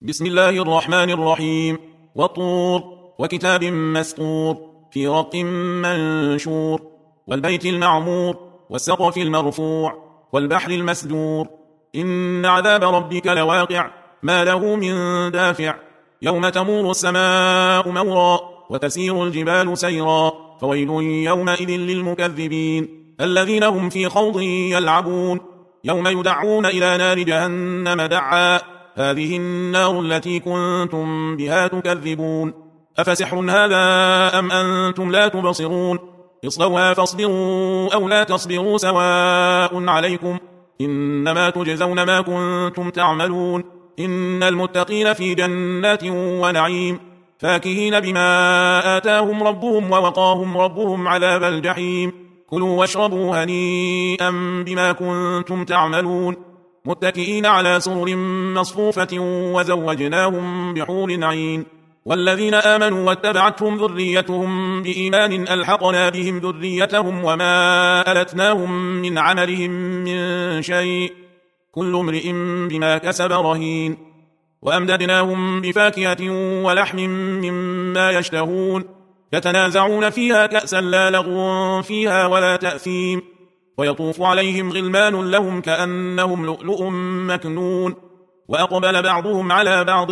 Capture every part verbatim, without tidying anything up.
بسم الله الرحمن الرحيم. والطور وكتاب مسطور في رق منشور والبيت المعمور والسقف المرفوع والبحر المسجور. إن عذاب ربك لواقع ما له من دافع يوم تمور السماء مورا وتسير الجبال سيرا فويل يومئذ للمكذبين الذين هم في خوض يلعبون. يوم يدعون إلى نار جهنم دعا هذه النار التي كنتم بها تكذبون أفسحر هذا أم أنتم لا تبصرون اصلوها فاصبروا أو لا تصبروا سواء عليكم إنما تجزون ما كنتم تعملون. إن المتقين في جنات ونعيم فاكهين بما آتاهم ربهم ووقاهم ربهم عذاب الجحيم. كلوا واشربوا هنيئا بما كنتم تعملون متكئين على سرر مصفوفة وزوجناهم بحور عين. والذين آمنوا واتبعتهم ذريتهم بإيمان ألحقنا بهم ذريتهم وما ألتناهم من عملهم من شيء كل امرئ بما كسب رهين. وأمددناهم بفاكهة ولحم مما يشتهون يتنازعون فيها كأسا لا لغو فيها ولا تأثيم ويطوف عليهم غلمان لهم كأنهم لؤلؤ مكنون. وأقبل بعضهم على بعض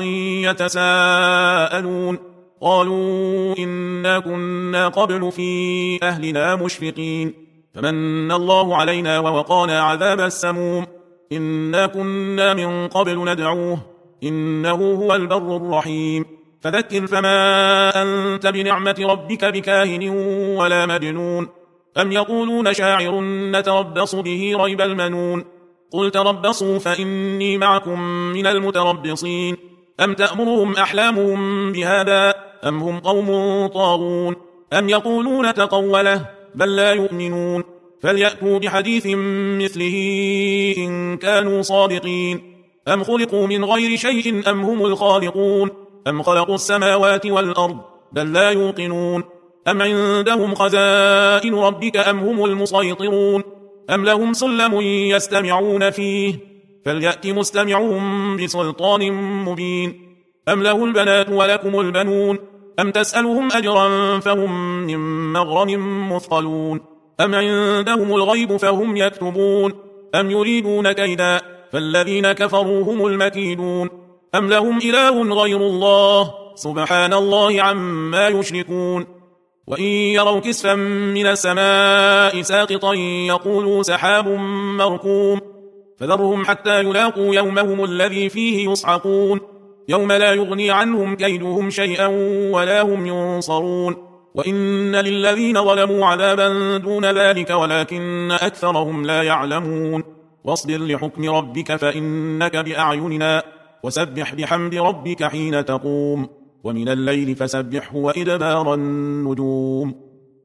يتساءلون قالوا إنا كنا قبل في أهلنا مشفقين فمن الله علينا ووقانا عذاب السموم إنا كنا من قبل ندعوه إنه هو البر الرحيم. فذكر فما أنت بنعمة ربك بكاهن ولا مجنون أم يقولون شاعر نتربص به ريب المنون قل تربصوا فإني معكم من المتربصين أم تأمرهم أحلامهم بهذا أم هم قوم طاغون أم يقولون تقوله بل لا يؤمنون فليأتوا بحديث مثله إن كانوا صادقين. أم خلقوا من غير شيء أم هم الخالقون أم خلقوا السماوات والأرض بل لا يوقنون أم عندهم خزائن ربك أم هم المسيطرون أم لهم سلم يستمعون فيه فليأت مستمعهم بسلطان مبين أم له البنات ولكم البنون أم تسألهم أجرا فهم من مغرم مثقلون أم عندهم الغيب فهم يكتبون أم يريدون كيدا فالذين كفروا هم المكيدون أم لهم إله غير الله سبحان الله عما يشركون. وإن يروا كسفا من السماء ساقطا يقولوا سحاب مركوم فذرهم حتى يلاقوا يومهم الذي فيه يصعقون يوم لا يغني عنهم كيدهم شيئا ولا هم ينصرون. وإن للذين ظلموا عذابا دون ذلك ولكن أكثرهم لا يعلمون. واصبر لحكم ربك فإنك بأعيننا وسبح بحمد ربك حين تقوم ومن الليل فسبحه وإدبار النجوم.